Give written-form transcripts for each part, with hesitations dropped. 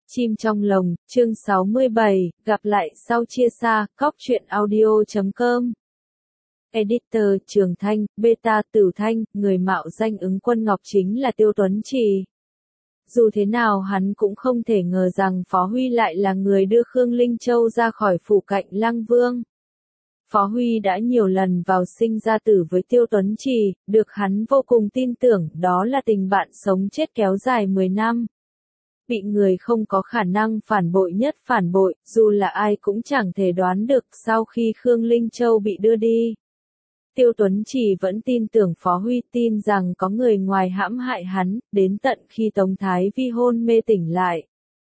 Chim trong lồng, chương 67, gặp lại sau chia xa, cóc truyện audio.com. Editor, Trường Thanh, Beta, Tử Thanh, người mạo danh ứng quân Ngọc chính là Tiêu Tuấn Trì. Dù thế nào hắn cũng không thể ngờ rằng Phó Huy lại là người đưa Khương Linh Châu ra khỏi phủ cạnh Lăng Vương. Phó Huy đã nhiều lần vào sinh ra tử với Tiêu Tuấn Trì, được hắn vô cùng tin tưởng, đó là tình bạn sống chết kéo dài 10 năm. Bị người không có khả năng phản bội nhất phản bội, dù là ai cũng chẳng thể đoán được sau khi Khương Linh Châu bị đưa đi. Tiêu Tuấn Trì vẫn tin tưởng Phó Huy, tin rằng có người ngoài hãm hại hắn, đến tận khi Tống Thái Vi hôn mê tỉnh lại.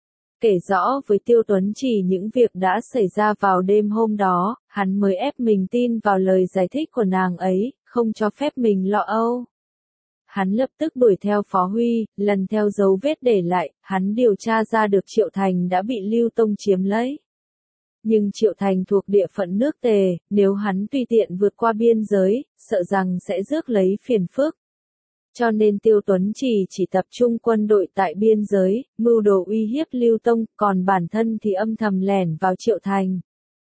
Kể rõ với Tiêu Tuấn Trì những việc đã xảy ra vào đêm hôm đó, hắn mới ép mình tin vào lời giải thích của nàng ấy, không cho phép mình lo âu. Hắn lập tức đuổi theo Phó Huy, lần theo dấu vết để lại, hắn điều tra ra được Triệu Thành đã bị Lưu Tông chiếm lấy. Nhưng Triệu Thành thuộc địa phận nước Tề, nếu hắn tùy tiện vượt qua biên giới, sợ rằng sẽ rước lấy phiền phức. Cho nên Tiêu Tuấn Trì chỉ tập trung quân đội tại biên giới, mưu đồ uy hiếp Lưu Tông, còn bản thân thì âm thầm lẻn vào Triệu Thành.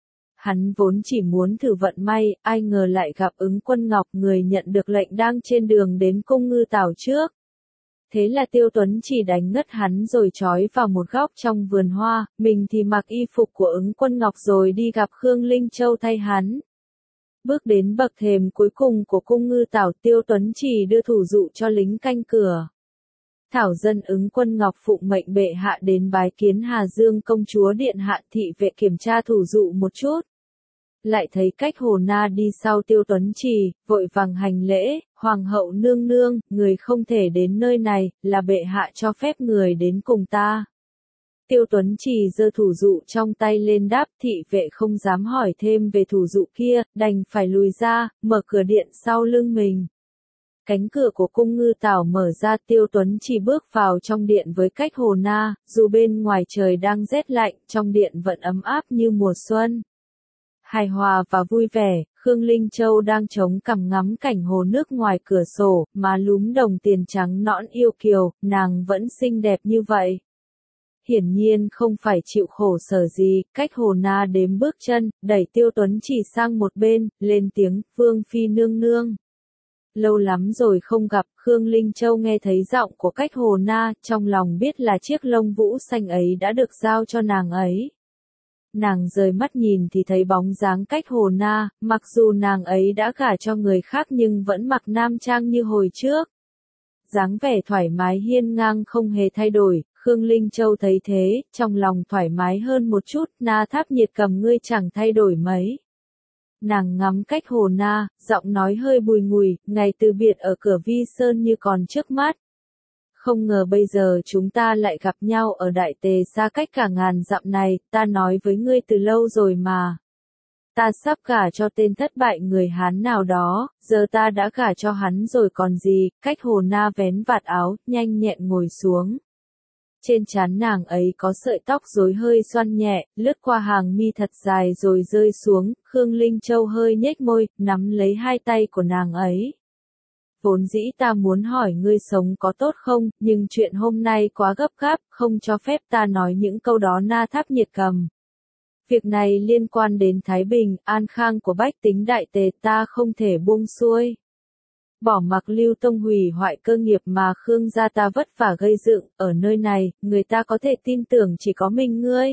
Hắn vốn chỉ muốn thử vận may, ai ngờ lại gặp ứng quân Ngọc, người nhận được lệnh đang trên đường đến cung Ngư Tảo trước. Thế là Tiêu Tuấn Trì đánh ngất hắn rồi trói vào một góc trong vườn hoa, mình thì mặc y phục của ứng quân Ngọc rồi đi gặp Khương Linh Châu thay hắn. Bước đến bậc thềm cuối cùng của cung Ngư Tảo, Tiêu Tuấn Trì đưa thủ dụ cho lính canh cửa. Thảo dân ứng quân Ngọc phụng mệnh bệ hạ đến bái kiến Hà Dương công chúa điện hạ, thị vệ kiểm tra thủ dụ một chút. Lại thấy Cách Hồ Na đi sau Tiêu Tuấn Trì, vội vàng hành lễ, hoàng hậu nương nương, người không thể đến nơi này, là bệ hạ cho phép người đến cùng ta. Tiêu Tuấn Trì giơ thủ dụ trong tay lên đáp, thị vệ không dám hỏi thêm về thủ dụ kia, đành phải lùi ra, mở cửa điện sau lưng mình. Cánh cửa của cung Ngư Tảo mở ra, Tiêu Tuấn Trì bước vào trong điện với Cách Hồ Na, dù bên ngoài trời đang rét lạnh, trong điện vẫn ấm áp như mùa xuân. Hài hòa và vui vẻ, Khương Linh Châu đang chống cằm ngắm cảnh hồ nước ngoài cửa sổ, má lúm đồng tiền trắng nõn yêu kiều, nàng vẫn xinh đẹp như vậy. Hiển nhiên không phải chịu khổ sở gì, Cách Hồ Na đếm bước chân, đẩy Tiêu Tuấn Trì sang một bên, lên tiếng, Vương Phi nương nương. Lâu lắm rồi không gặp, Khương Linh Châu nghe thấy giọng của Cách Hồ Na, trong lòng biết là chiếc lông vũ xanh ấy đã được giao cho nàng ấy. Nàng rời mắt nhìn thì thấy bóng dáng Cách Hồ Na, mặc dù nàng ấy đã gả cho người khác nhưng vẫn mặc nam trang như hồi trước. Dáng vẻ thoải mái hiên ngang không hề thay đổi, Khương Linh Châu thấy thế, trong lòng thoải mái hơn một chút, Na Tháp Nhiệt Cầm ngươi chẳng thay đổi mấy. Nàng ngắm Cách Hồ Na, giọng nói hơi bùi ngùi, ngày từ biệt ở cửa Vi Sơn như còn trước mắt. Không ngờ bây giờ chúng ta lại gặp nhau ở Đại Tề xa cách cả ngàn dặm này, ta nói với ngươi từ lâu rồi mà. Ta sắp gả cho tên thất bại người Hán nào đó, giờ ta đã gả cho hắn rồi còn gì. Cách Hồ Na vén vạt áo, nhanh nhẹn ngồi xuống. Trên trán nàng ấy có sợi tóc rối hơi xoăn nhẹ, lướt qua hàng mi thật dài rồi rơi xuống, Khương Linh Châu hơi nhếch môi, nắm lấy hai tay của nàng ấy. Vốn dĩ ta muốn hỏi ngươi sống có tốt không, nhưng chuyện hôm nay quá gấp gáp, không cho phép ta nói những câu đó. Na Tháp Nhiệt Cầm. Việc này liên quan đến Thái Bình, an khang của bách tính Đại Tề, ta không thể buông xuôi. Bỏ mặc Lưu Tông hủy hoại cơ nghiệp mà Khương gia ta vất vả gây dựng, ở nơi này, người ta có thể tin tưởng chỉ có mình ngươi.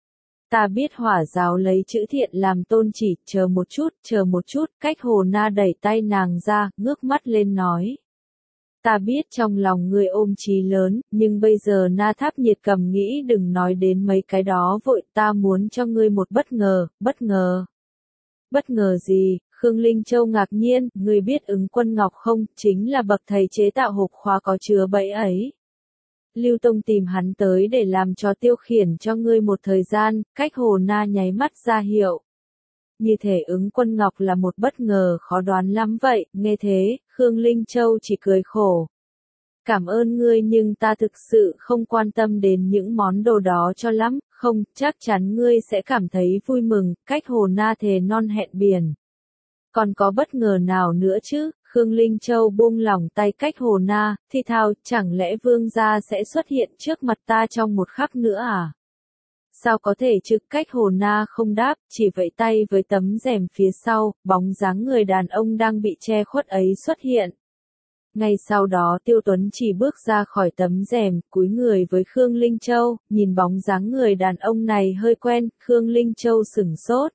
Ta biết Hỏa giáo lấy chữ thiện làm tôn chỉ, chờ một chút, Cách Hồ Na đẩy tay nàng ra, ngước mắt lên nói. Ta biết trong lòng ngươi ôm chí lớn, nhưng bây giờ Na Tháp Nhiệt Cầm nghĩ đừng nói đến mấy cái đó vội, ta muốn cho ngươi một bất ngờ. Bất ngờ gì? Khương Linh Châu ngạc nhiên, ngươi biết ứng quân Ngọc không, chính là bậc thầy chế tạo hộp khóa có chứa bẫy ấy. Lưu Tông tìm hắn tới để làm cho tiêu khiển cho ngươi một thời gian, Cách Hồ Na nháy mắt ra hiệu. Như thể ứng quân Ngọc là một bất ngờ khó đoán lắm vậy, nghe thế, Khương Linh Châu chỉ cười khổ. Cảm ơn ngươi nhưng ta thực sự không quan tâm đến những món đồ đó cho lắm, không, chắc chắn ngươi sẽ cảm thấy vui mừng, Cách Hồ Na thề non hẹn biển. Còn có bất ngờ nào nữa chứ? Khương Linh Châu buông lỏng tay Cách Hồ Na, thì thào, chẳng lẽ vương gia sẽ xuất hiện trước mặt ta trong một khắc nữa à? Sao có thể chứ? Cách Hồ Na không đáp, chỉ vẫy tay với tấm rèm phía sau, bóng dáng người đàn ông đang bị che khuất ấy xuất hiện. Ngay sau đó Tiêu Tuấn chỉ bước ra khỏi tấm rèm, cúi người với Khương Linh Châu, nhìn bóng dáng người đàn ông này hơi quen, Khương Linh Châu sửng sốt.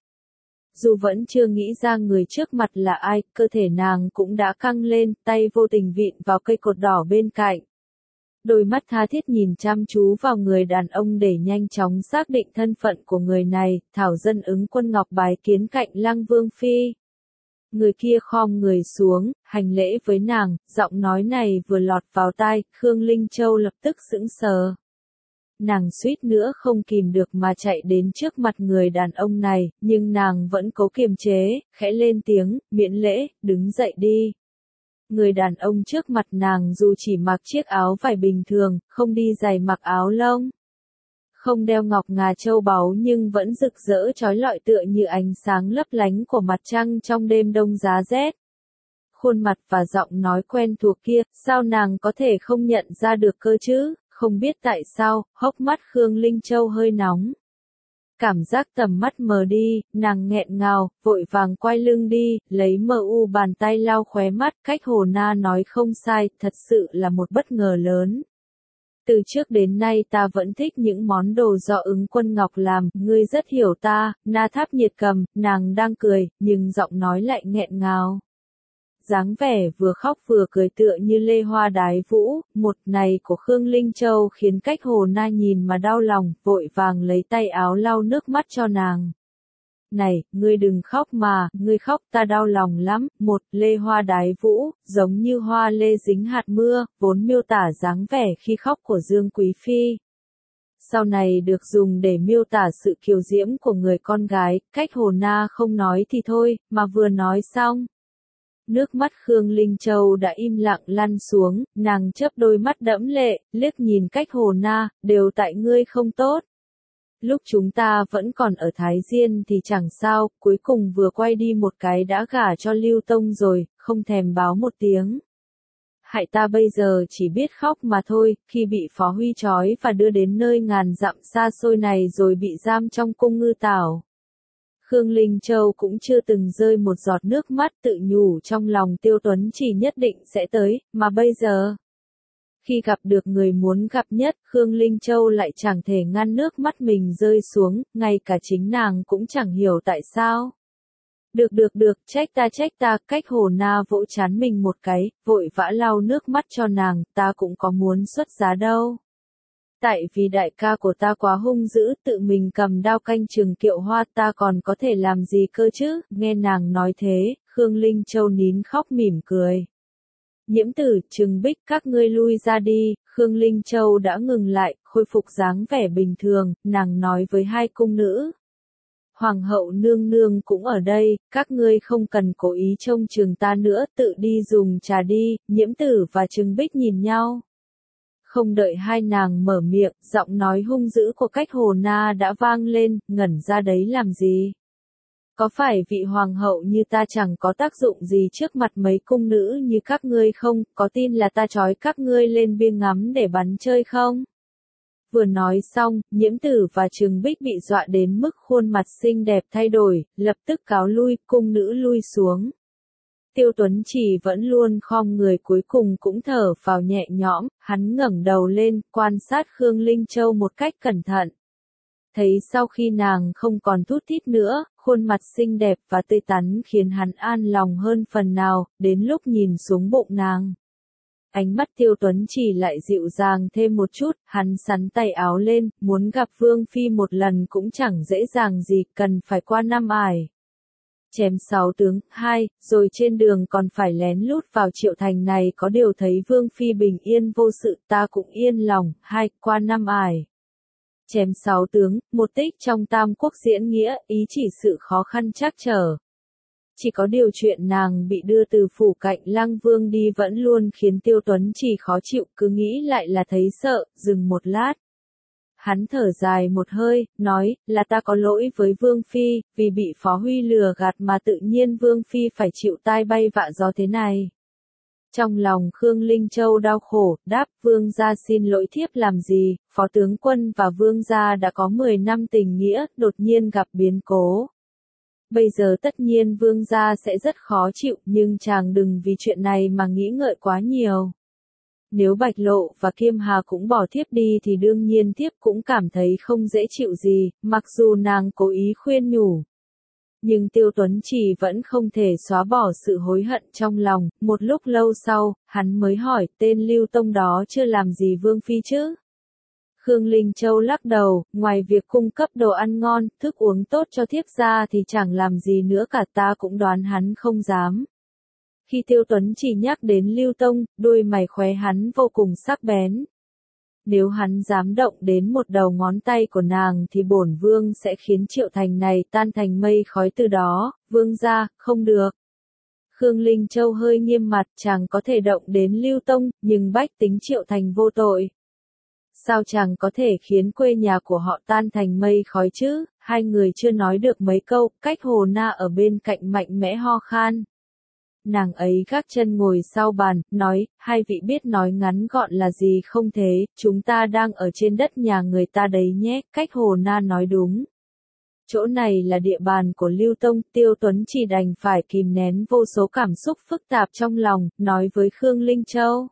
Dù vẫn chưa nghĩ ra người trước mặt là ai, cơ thể nàng cũng đã căng lên, tay vô tình vịn vào cây cột đỏ bên cạnh. Đôi mắt tha thiết nhìn chăm chú vào người đàn ông để nhanh chóng xác định thân phận của người này, Thảo Dân Ứng Quân Ngọc bái kiến cạnh Lăng Vương Phi. Người kia khom người xuống, hành lễ với nàng, giọng nói này vừa lọt vào tai, Khương Linh Châu lập tức sững sờ. Nàng suýt nữa không kìm được mà chạy đến trước mặt người đàn ông này, nhưng nàng vẫn cố kiềm chế, khẽ lên tiếng, miễn lễ, đứng dậy đi. Người đàn ông trước mặt nàng dù chỉ mặc chiếc áo vải bình thường, không đi giày mặc áo lông, không đeo ngọc ngà châu báu nhưng vẫn rực rỡ chói lọi tựa như ánh sáng lấp lánh của mặt trăng trong đêm đông giá rét. Khuôn mặt và giọng nói quen thuộc kia, sao nàng có thể không nhận ra được cơ chứ? Không biết tại sao, hốc mắt Khương Linh Châu hơi nóng. Cảm giác tầm mắt mờ đi, nàng nghẹn ngào, vội vàng quay lưng đi, lấy bàn tay lau khóe mắt, cách Hồ Na nói không sai, thật sự là một bất ngờ lớn. Từ trước đến nay ta vẫn thích những món đồ do Ứng Quân Ngọc làm, ngươi rất hiểu ta. Na Tháp Nhiệt cầm, nàng đang cười, nhưng giọng nói lại nghẹn ngào. Dáng vẻ vừa khóc vừa cười tựa như lê hoa đái vũ, một này của Khương Linh Châu khiến cách Hồ Na nhìn mà đau lòng, vội vàng lấy tay áo lau nước mắt cho nàng. Này, ngươi đừng khóc mà, ngươi khóc ta đau lòng lắm. Một, lê hoa đái vũ, giống như hoa lê dính hạt mưa, vốn miêu tả dáng vẻ khi khóc của Dương Quý Phi. Sau này được dùng để miêu tả sự kiều diễm của người con gái, cách Hồ Na không nói thì thôi, mà vừa nói xong. Nước mắt Khương Linh Châu đã im lặng lăn xuống, nàng chớp đôi mắt đẫm lệ, liếc nhìn cách Hồ Na, đều tại ngươi không tốt. Lúc chúng ta vẫn còn ở Thái Diên thì chẳng sao, cuối cùng vừa quay đi một cái đã gả cho Lưu Tông rồi, không thèm báo một tiếng. Hại ta bây giờ chỉ biết khóc mà thôi, khi bị Phó Huy trói và đưa đến nơi ngàn dặm xa xôi này rồi bị giam trong cung Ngư Tảo. Khương Linh Châu cũng chưa từng rơi một giọt nước mắt, tự nhủ trong lòng Tiêu Tuấn chỉ nhất định sẽ tới, mà bây giờ. Khi gặp được người muốn gặp nhất, Khương Linh Châu lại chẳng thể ngăn nước mắt mình rơi xuống, ngay cả chính nàng cũng chẳng hiểu tại sao. Được, trách ta, cách Hồ Na vỗ trán mình một cái, vội vã lau nước mắt cho nàng, ta cũng có muốn xuất giá đâu. Tại vì đại ca của ta quá hung dữ, tự mình cầm đao canh chừng Kiệu Hoa, ta còn có thể làm gì cơ chứ? Nghe nàng nói thế, Khương Linh Châu nín khóc mỉm cười. Nhiễm Tử, Trừng Bích, các ngươi lui ra đi. Khương Linh Châu đã ngừng lại, khôi phục dáng vẻ bình thường, nàng nói với hai cung nữ. Hoàng hậu nương nương cũng ở đây, các ngươi không cần cố ý trông chừng ta nữa, tự đi dùng trà đi. Nhiễm Tử và Trừng Bích nhìn nhau. Không đợi hai nàng mở miệng, giọng nói hung dữ của cách Hồ Na đã vang lên, ngẩn ra đấy làm gì? Có phải vị hoàng hậu như ta chẳng có tác dụng gì trước mặt mấy cung nữ như các ngươi không? Có tin là ta trói các ngươi lên bia ngắm để bắn chơi không? Vừa nói xong, Nhiễm Tử và Trừng Bích bị dọa đến mức khuôn mặt xinh đẹp thay đổi, lập tức cáo lui, cung nữ lui xuống. Tiêu Tuấn Chỉ vẫn luôn khom người, cuối cùng cũng thở phào nhẹ nhõm, hắn ngẩng đầu lên, quan sát Khương Linh Châu một cách cẩn thận. Thấy sau khi nàng không còn thút thít nữa, khuôn mặt xinh đẹp và tươi tắn khiến hắn an lòng hơn phần nào, đến lúc nhìn xuống bụng nàng. Ánh mắt Tiêu Tuấn Chỉ lại dịu dàng thêm một chút, hắn xắn tay áo lên, muốn gặp Vương Phi một lần cũng chẳng dễ dàng gì, cần phải qua năm ải. Chém 6 tướng, 2, rồi trên đường còn phải lén lút vào Triệu Thành này, có điều thấy Vương Phi bình yên vô sự, ta cũng yên lòng. 2, qua năm ải. Chém 6 tướng, một tích trong Tam Quốc diễn nghĩa, ý chỉ sự khó khăn trắc trở. Chỉ có điều chuyện nàng bị đưa từ phủ cạnh Lăng Vương đi vẫn luôn khiến Tiêu Tuấn Chỉ khó chịu, cứ nghĩ lại là thấy sợ, dừng một lát. Hắn thở dài một hơi, nói, là ta có lỗi với Vương Phi, vì bị Phó Huy lừa gạt mà tự nhiên Vương Phi phải chịu tai bay vạ gió thế này. Trong lòng Khương Linh Châu đau khổ, đáp vương gia xin lỗi thiếp làm gì, phó tướng quân và vương gia đã có 10 năm tình nghĩa, đột nhiên gặp biến cố. Bây giờ tất nhiên vương gia sẽ rất khó chịu, nhưng chàng đừng vì chuyện này mà nghĩ ngợi quá nhiều. Nếu Bạch Lộ và Kiêm Hà cũng bỏ thiếp đi thì đương nhiên thiếp cũng cảm thấy không dễ chịu gì, mặc dù nàng cố ý khuyên nhủ. Nhưng Tiêu Tuấn Trì vẫn không thể xóa bỏ sự hối hận trong lòng, một lúc lâu sau, hắn mới hỏi tên Lưu Tông đó chưa làm gì Vương Phi chứ? Khương Linh Châu lắc đầu, ngoài việc cung cấp đồ ăn ngon, thức uống tốt cho thiếp ra thì chẳng làm gì nữa cả, ta cũng đoán hắn không dám. Khi Tiêu Tuấn Trì nhắc đến Lưu Tông, đôi mày khóe hắn vô cùng sắc bén. Nếu hắn dám động đến một đầu ngón tay của nàng thì bổn vương sẽ khiến Triệu Thành này tan thành mây khói từ đó, vương gia, không được. Khương Linh Châu hơi nghiêm mặt, chàng có thể động đến Lưu Tông, nhưng bách tính Triệu Thành vô tội. Sao chàng có thể khiến quê nhà của họ tan thành mây khói chứ? Hai người chưa nói được mấy câu, cách Hồ Na ở bên cạnh mạnh mẽ ho khan. Nàng ấy gác chân ngồi sau bàn, nói, hai vị biết nói ngắn gọn là gì không thế, chúng ta đang ở trên đất nhà người ta đấy nhé, cách Hồ Na nói đúng. Chỗ này là địa bàn của Lưu Tông, Tiêu Tuấn chỉ đành phải kìm nén vô số cảm xúc phức tạp trong lòng, nói với Khương Linh Châu.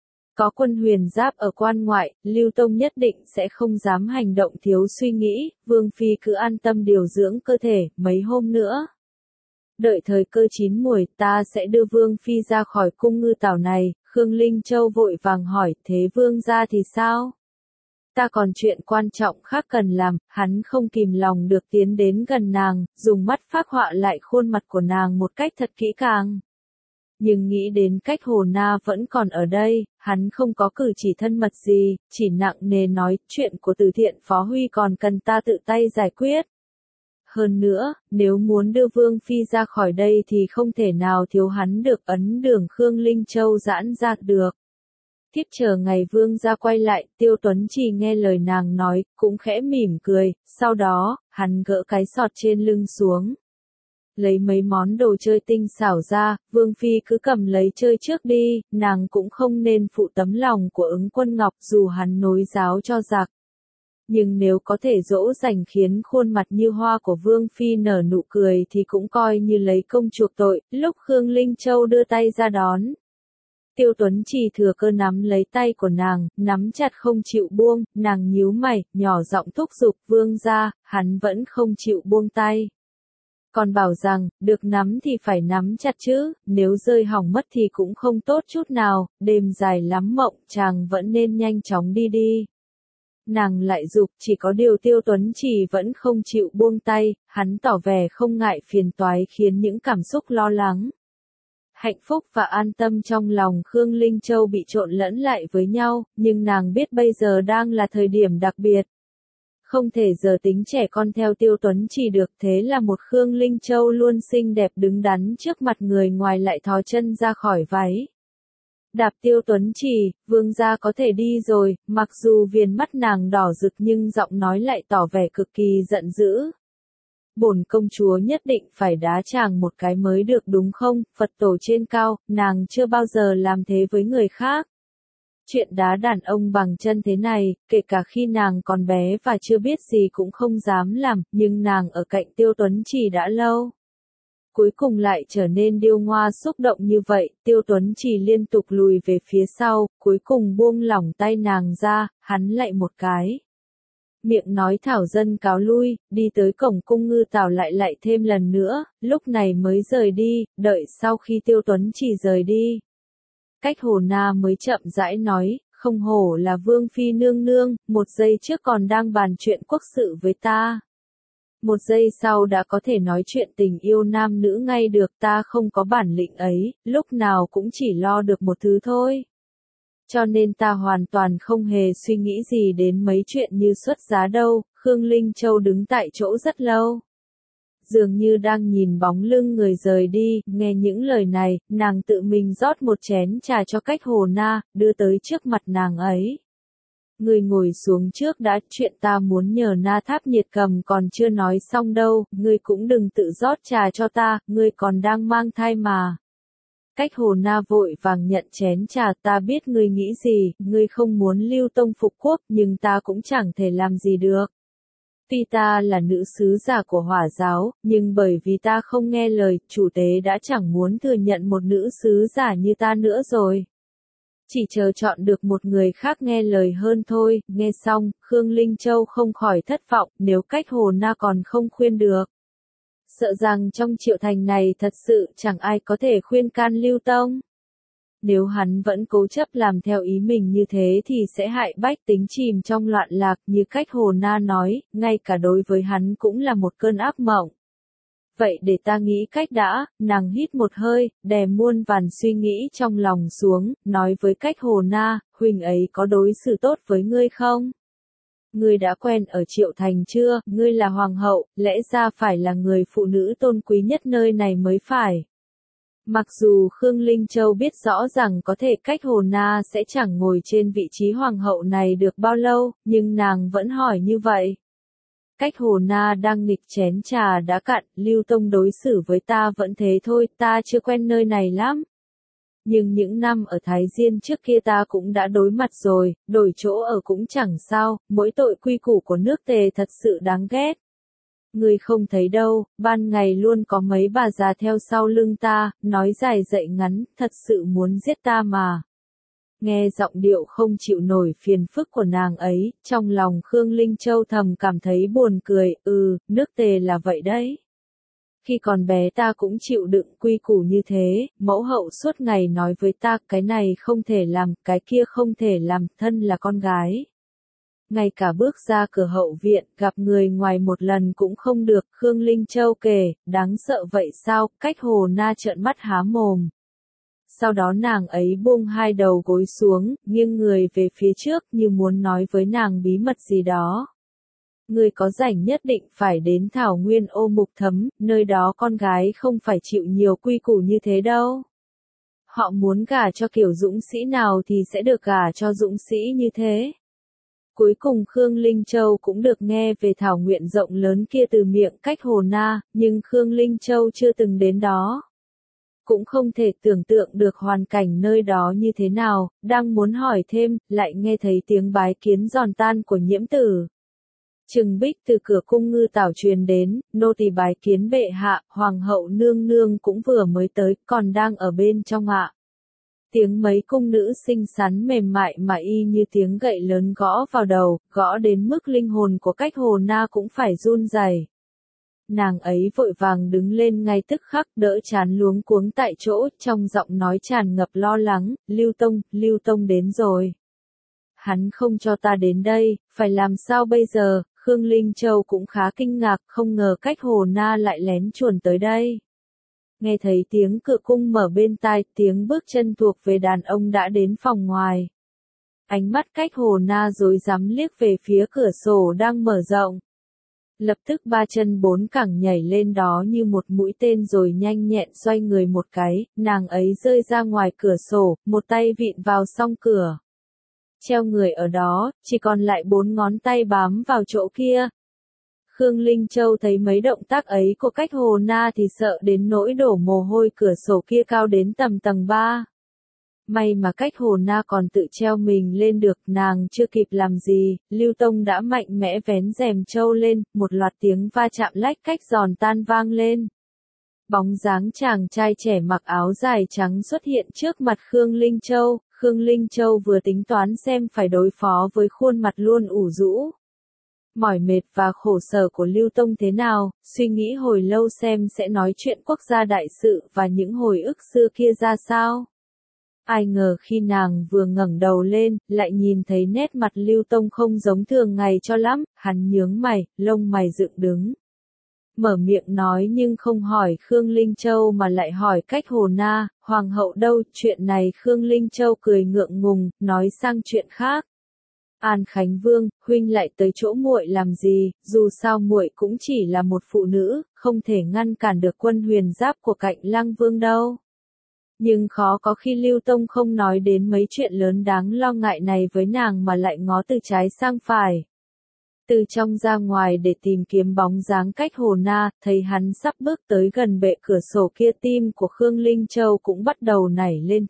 Có quân huyền giáp ở quan ngoại, Lưu Tông nhất định sẽ không dám hành động thiếu suy nghĩ, Vương Phi cứ an tâm điều dưỡng cơ thể, mấy hôm nữa. Đợi thời cơ chín muồi, ta sẽ đưa Vương Phi ra khỏi cung Ngư Tảo này, Khương Linh Châu vội vàng hỏi, thế Vương gia thì sao? Ta còn chuyện quan trọng khác cần làm, hắn không kìm lòng được tiến đến gần nàng, dùng mắt phác họa lại khuôn mặt của nàng một cách thật kỹ càng. Nhưng nghĩ đến cách Hồ Na vẫn còn ở đây, hắn không có cử chỉ thân mật gì, chỉ nặng nề nói, chuyện của Từ Thiện Phó Huy còn cần ta tự tay giải quyết. Hơn nữa, nếu muốn đưa Vương Phi ra khỏi đây thì không thể nào thiếu hắn được, ấn đường Khương Linh Châu giãn ra được. Thiếp chờ ngày Vương gia quay lại, Tiêu Tuấn chỉ nghe lời nàng nói, cũng khẽ mỉm cười, sau đó, hắn gỡ cái sọt trên lưng xuống. Lấy mấy món đồ chơi tinh xảo ra, Vương Phi cứ cầm lấy chơi trước đi, nàng cũng không nên phụ tấm lòng của Ứng Quân Ngọc dù hắn nối giáo cho giặc. Nhưng nếu có thể dỗ dành khiến khuôn mặt như hoa của Vương Phi nở nụ cười thì cũng coi như lấy công chuộc tội, lúc Khương Linh Châu đưa tay ra đón. Tiêu Tuấn chỉ thừa cơ nắm lấy tay của nàng, nắm chặt không chịu buông, nàng nhíu mày, nhỏ giọng thúc giục Vương gia, hắn vẫn không chịu buông tay. Còn bảo rằng, được nắm thì phải nắm chặt chứ, nếu rơi hỏng mất thì cũng không tốt chút nào, đêm dài lắm mộng, chàng vẫn nên nhanh chóng đi đi. Nàng lại giục, chỉ có điều Tiêu Tuấn chỉ vẫn không chịu buông tay, hắn tỏ vẻ không ngại phiền toái khiến những cảm xúc lo lắng. Hạnh phúc và an tâm trong lòng Khương Linh Châu bị trộn lẫn lại với nhau, nhưng nàng biết bây giờ đang là thời điểm đặc biệt. Không thể giờ tính trẻ con theo Tiêu Tuấn chỉ được, thế là một Khương Linh Châu luôn xinh đẹp đứng đắn trước mặt người ngoài lại thò chân ra khỏi váy. Đạp Tiêu Tuấn chỉ, vương gia có thể đi rồi, mặc dù viền mắt nàng đỏ rực nhưng giọng nói lại tỏ vẻ cực kỳ giận dữ. Bổn công chúa nhất định phải đá chàng một cái mới được đúng không, Phật tổ trên cao, nàng chưa bao giờ làm thế với người khác. Chuyện đá đàn ông bằng chân thế này, kể cả khi nàng còn bé và chưa biết gì cũng không dám làm, nhưng nàng ở cạnh Tiêu Tuấn chỉ đã lâu. Cuối cùng lại trở nên điêu ngoa xúc động như vậy, Tiêu Tuấn chỉ liên tục lùi về phía sau, cuối cùng buông lỏng tay nàng ra, hắn lại một cái. Miệng nói thảo dân cáo lui, đi tới cổng cung Ngư Tảo lại thêm lần nữa, lúc này mới rời đi, đợi sau khi Tiêu Tuấn chỉ rời đi. Cách Hồ Na mới chậm rãi nói, không hổ là Vương Phi nương nương, một giây trước còn đang bàn chuyện quốc sự với ta. Một giây sau đã có thể nói chuyện tình yêu nam nữ ngay được, ta không có bản lĩnh ấy, lúc nào cũng chỉ lo được một thứ thôi. Cho nên ta hoàn toàn không hề suy nghĩ gì đến mấy chuyện như xuất giá đâu, Khương Linh Châu đứng tại chỗ rất lâu. Dường như đang nhìn bóng lưng người rời đi, nghe những lời này, nàng tự mình rót một chén trà cho cách Hồ Na, đưa tới trước mặt nàng ấy. Người ngồi xuống trước đã, chuyện ta muốn nhờ Na Tháp Nhiệt Cầm còn chưa nói xong đâu, ngươi cũng đừng tự rót trà cho ta, ngươi còn đang mang thai mà. Cách Hồ Na vội vàng nhận chén trà, ta biết ngươi nghĩ gì, ngươi không muốn Lưu Tông phục quốc, nhưng ta cũng chẳng thể làm gì được. Tuy ta là nữ sứ giả của Hỏa giáo, nhưng bởi vì ta không nghe lời, chủ tế đã chẳng muốn thừa nhận một nữ sứ giả như ta nữa rồi. Chỉ chờ chọn được một người khác nghe lời hơn thôi. Nghe xong, Khương Linh Châu không khỏi thất vọng, nếu Cách Hồ Na còn không khuyên được. Sợ rằng trong Triệu Thành này thật sự chẳng ai có thể khuyên can Lưu Tông. Nếu hắn vẫn cố chấp làm theo ý mình như thế thì sẽ hại bách tính chìm trong loạn lạc, như Cách Hồ Na nói, ngay cả đối với hắn cũng là một cơn ác mộng. Vậy để ta nghĩ cách đã. Nàng hít một hơi, đè muôn vàn suy nghĩ trong lòng xuống, nói với Cách Hồ Na, huynh ấy có đối xử tốt với ngươi không? Ngươi đã quen ở Triệu Thành chưa? Ngươi là hoàng hậu, lẽ ra phải là người phụ nữ tôn quý nhất nơi này mới phải. Mặc dù Khương Linh Châu biết rõ rằng có thể Cách Hồ Na sẽ chẳng ngồi trên vị trí hoàng hậu này được bao lâu, nhưng nàng vẫn hỏi như vậy. Cách Hồ Na đang nghịch chén trà đã cạn, Lưu Tông đối xử với ta vẫn thế thôi, ta chưa quen nơi này lắm. Nhưng những năm ở Thái Diên trước kia ta cũng đã đối mặt rồi, đổi chỗ ở cũng chẳng sao, mỗi tội quy củ của nước Tề thật sự đáng ghét. Ngươi không thấy đâu, ban ngày luôn có mấy bà già theo sau lưng ta, nói dài dạy ngắn, thật sự muốn giết ta mà. Nghe giọng điệu không chịu nổi phiền phức của nàng ấy, trong lòng Khương Linh Châu thầm cảm thấy buồn cười, nước Tề là vậy đấy. Khi còn bé ta cũng chịu đựng quy củ như thế, mẫu hậu suốt ngày nói với ta cái này không thể làm, cái kia không thể làm, thân là con gái. Ngay cả bước ra cửa hậu viện, gặp người ngoài một lần cũng không được, Khương Linh Châu kể, đáng sợ vậy sao, Cách Hồ Na trợn mắt há mồm. Sau đó nàng ấy buông hai đầu gối xuống, nghiêng người về phía trước như muốn nói với nàng bí mật gì đó. Người có rảnh nhất định phải đến Thảo Nguyên Ô Mục Thấm, nơi đó con gái không phải chịu nhiều quy củ như thế đâu. Họ muốn gả cho kiểu dũng sĩ nào thì sẽ được gả cho dũng sĩ như thế. Cuối cùng Khương Linh Châu cũng được nghe về thảo nguyện rộng lớn kia từ miệng Cách Hồ Na, nhưng Khương Linh Châu chưa từng đến đó. Cũng không thể tưởng tượng được hoàn cảnh nơi đó như thế nào, đang muốn hỏi thêm, lại nghe thấy tiếng bái kiến giòn tan của Nhiễm Tử. Trừng Bích từ cửa cung Ngư Tảo truyền đến, nô tỳ bái kiến bệ hạ, hoàng hậu nương nương cũng vừa mới tới, còn đang ở bên trong ạ. Tiếng mấy cung nữ xinh xắn mềm mại mà y như tiếng gậy lớn gõ vào đầu, gõ đến mức linh hồn của Cách Hồ Na cũng phải run rẩy. Nàng ấy vội vàng đứng lên ngay tức khắc, đỡ chán luống cuống tại chỗ, trong giọng nói tràn ngập lo lắng, Lưu Tông đến rồi. Hắn không cho ta đến đây, phải làm sao bây giờ? Khương Linh Châu cũng khá kinh ngạc, không ngờ Cách Hồ Na lại lén chuồn tới đây. Nghe thấy tiếng cửa cung mở bên tai, tiếng bước chân thuộc về đàn ông đã đến phòng ngoài. Ánh mắt Cách Hồ Na rối rắm liếc về phía cửa sổ đang mở rộng. Lập tức ba chân bốn cẳng nhảy lên đó như một mũi tên rồi nhanh nhẹn xoay người một cái, nàng ấy rơi ra ngoài cửa sổ, một tay vịn vào song cửa. Treo người ở đó, chỉ còn lại 4 ngón tay bám vào chỗ kia. Khương Linh Châu thấy mấy động tác ấy của Cách Hồ Na thì sợ đến nỗi đổ mồ hôi, cửa sổ kia cao đến tầm tầng 3. May mà Cách Hồ Na còn tự treo mình lên được, nàng chưa kịp làm gì, Lưu Tông đã mạnh mẽ vén rèm trâu lên, một loạt tiếng va chạm lách cách giòn tan vang lên. Bóng dáng chàng trai trẻ mặc áo dài trắng xuất hiện trước mặt Khương Linh Châu. Khương Linh Châu vừa tính toán xem phải đối phó với khuôn mặt luôn ủ rũ, mỏi mệt và khổ sở của Lưu Tông thế nào, suy nghĩ hồi lâu xem sẽ nói chuyện quốc gia đại sự và những hồi ức xưa kia ra sao. Ai ngờ khi nàng vừa ngẩng đầu lên, lại nhìn thấy nét mặt Lưu Tông không giống thường ngày cho lắm, hắn nhướng mày, lông mày dựng đứng. Mở miệng nói nhưng không hỏi Khương Linh Châu mà lại hỏi Cách Hồ Na, hoàng hậu đâu? Chuyện này Khương Linh Châu cười ngượng ngùng, nói sang chuyện khác. An Khánh Vương, huynh lại tới chỗ muội làm gì? Dù sao muội cũng chỉ là một phụ nữ, không thể ngăn cản được quân huyền giáp của Cạnh Lăng Vương đâu. Nhưng khó có khi Lưu Tông không nói đến mấy chuyện lớn đáng lo ngại này với nàng mà lại ngó từ trái sang phải. từ trong ra ngoài để tìm kiếm bóng dáng Cách Hồ Na, thấy hắn sắp bước tới gần bệ cửa sổ kia, tim của Khương Linh Châu cũng bắt đầu nảy lên.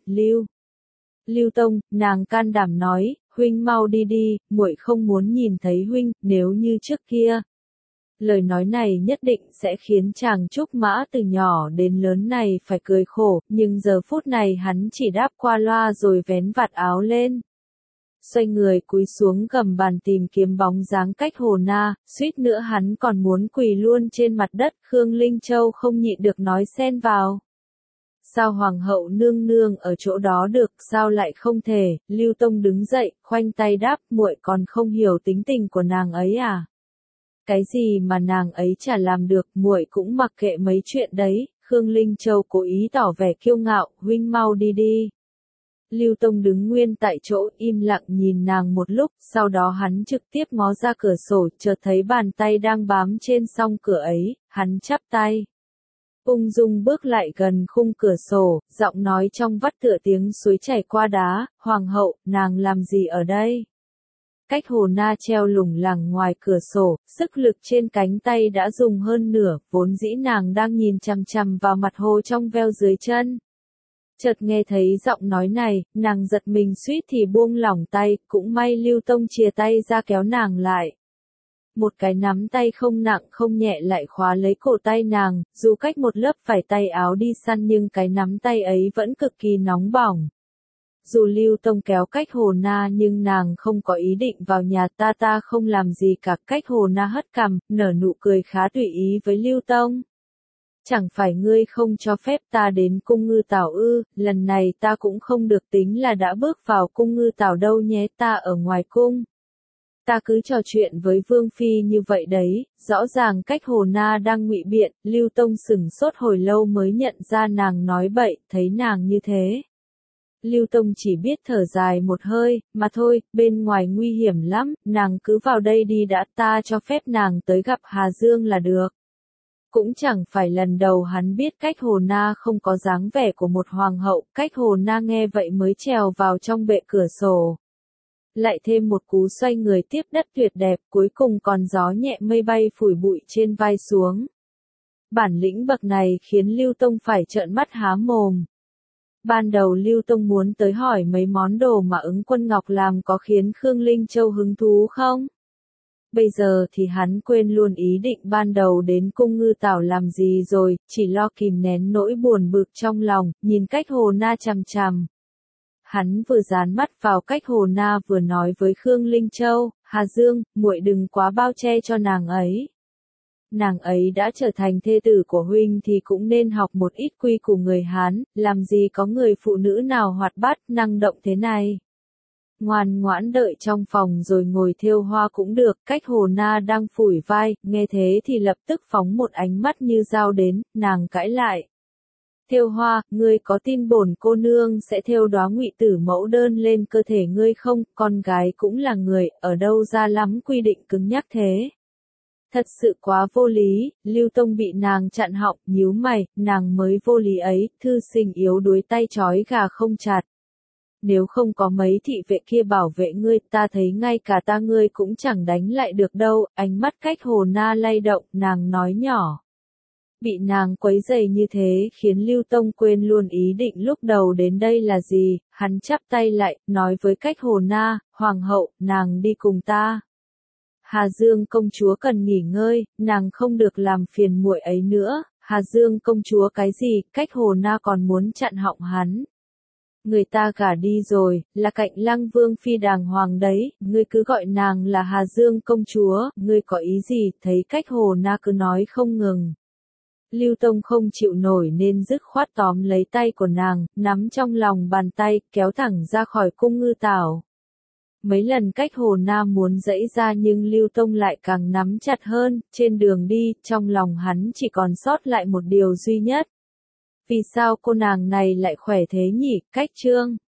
Lưu Tông, nàng can đảm nói, huynh mau đi đi, muội không muốn nhìn thấy huynh, nếu như trước kia. Lời nói này nhất định sẽ khiến chàng Trúc Mã từ nhỏ đến lớn này phải cười khổ, nhưng giờ phút này hắn chỉ đáp qua loa rồi vén vạt áo lên. Xoay người cúi xuống gầm bàn tìm kiếm bóng dáng Cách Hồ Na, suýt nữa hắn còn muốn quỳ luôn trên mặt đất. Khương Linh Châu không nhịn được nói xen vào. Sao hoàng hậu nương nương ở chỗ đó được, sao lại không thể? Lưu Tông đứng dậy, khoanh tay đáp, muội còn không hiểu tính tình của nàng ấy à? Cái gì mà nàng ấy chả làm được, muội cũng mặc kệ mấy chuyện đấy. Khương Linh Châu cố ý tỏ vẻ kiêu ngạo, huynh mau đi đi. Lưu Tông đứng nguyên tại chỗ, im lặng nhìn nàng một lúc, sau đó hắn trực tiếp ngó ra cửa sổ, chợt thấy bàn tay đang bám trên song cửa ấy, hắn chắp tay. Ung dung bước lại gần khung cửa sổ, giọng nói trong vắt tựa tiếng suối chảy qua đá, hoàng hậu, nàng làm gì ở đây? Cách Hồ Na treo lủng lẳng ngoài cửa sổ, sức lực trên cánh tay đã dùng hơn nửa, vốn dĩ nàng đang nhìn chằm chằm vào mặt hồ trong veo dưới chân. Chợt nghe thấy giọng nói này, nàng giật mình suýt thì buông lỏng tay, cũng may Lưu Tông chìa tay ra kéo nàng lại. Một cái nắm tay không nặng không nhẹ lại khóa lấy cổ tay nàng, dù cách một lớp vải tay áo đi săn nhưng cái nắm tay ấy vẫn cực kỳ nóng bỏng. Dù Lưu Tông kéo Cách Hồ Na nhưng nàng không có ý định vào nhà ta không làm gì cả. Cách Hồ Na hất cằm, nở nụ cười khá tùy ý với Lưu Tông. Chẳng phải ngươi không cho phép ta đến cung ngư tảo ư, lần này ta cũng không được tính là đã bước vào cung ngư tảo đâu nhé, ta ở ngoài cung. Ta cứ trò chuyện với Vương Phi như vậy đấy, rõ ràng Cách Hồ Na đang ngụy biện. Lưu Tông sửng sốt hồi lâu mới nhận ra nàng nói bậy, thấy nàng như thế. Lưu Tông chỉ biết thở dài một hơi, mà thôi, bên ngoài nguy hiểm lắm, nàng cứ vào đây đi đã, ta cho phép nàng tới gặp Hà Dương là được. Cũng chẳng phải lần đầu hắn biết Cách Hồ Na không có dáng vẻ của một hoàng hậu. Cách Hồ Na nghe vậy mới trèo vào trong bệ cửa sổ. Lại thêm một cú xoay người tiếp đất tuyệt đẹp, cuối cùng còn gió nhẹ mây bay phủi bụi trên vai xuống. Bản lĩnh bậc này khiến Lưu Tông phải trợn mắt há mồm. Ban đầu Lưu Tông muốn tới hỏi mấy món đồ mà Ứng Quân Ngọc làm có khiến Khương Linh Châu hứng thú không? Bây giờ thì hắn quên luôn ý định ban đầu đến cung ngư tảo làm gì rồi, chỉ lo kìm nén nỗi buồn bực trong lòng, nhìn Cách Hồ Na chằm chằm. Hắn vừa dán mắt vào Cách Hồ Na vừa nói với Khương Linh Châu, Hà Dương, muội đừng quá bao che cho nàng ấy. Nàng ấy đã trở thành thê tử của huynh thì cũng nên học một ít quy của người Hán, làm gì có người phụ nữ nào hoạt bát, năng động thế này. Ngoan ngoãn đợi trong phòng rồi ngồi thêu hoa cũng được. Cách Hồ Na đang phủi vai, nghe thế thì lập tức phóng một ánh mắt như dao đến, nàng cãi lại. Thêu hoa, ngươi có tin bổn cô nương sẽ thêu đóa ngụy tử mẫu đơn lên cơ thể ngươi không? Con gái cũng là người, ở đâu ra lắm quy định cứng nhắc thế? Thật sự quá vô lý. Lưu Tông bị nàng chặn họng, nhíu mày, nàng mới vô lý ấy, thư sinh yếu đuối tay trói gà không chặt. Nếu không có mấy thị vệ kia bảo vệ ngươi, ta thấy ngay cả ta ngươi cũng chẳng đánh lại được đâu. Ánh mắt Cách Hồ Na lay động, nàng nói nhỏ. Bị nàng quấy rầy như thế khiến Lưu Tông quên luôn ý định lúc đầu đến đây là gì. Hắn chắp tay lại, nói với Cách Hồ Na, hoàng hậu, nàng đi cùng ta. Hà Dương công chúa cần nghỉ ngơi, nàng không được làm phiền muội ấy nữa. Hà Dương công chúa cái gì? Cách Hồ Na còn muốn chặn họng hắn. Người ta gả đi rồi, là Cạnh Lăng Vương phi đàng hoàng đấy, ngươi cứ gọi nàng là Hà Dương công chúa, ngươi có ý gì? Thấy Cách Hồ Na cứ nói không ngừng. Lưu Tông không chịu nổi nên dứt khoát tóm lấy tay của nàng, nắm trong lòng bàn tay, kéo thẳng ra khỏi cung ngư tảo. Mấy lần Cách Hồ Na muốn giãy ra nhưng Lưu Tông lại càng nắm chặt hơn. Trên đường đi, trong lòng hắn chỉ còn sót lại một điều duy nhất. Vì sao cô nàng này lại khỏe thế nhỉ? Cách Chương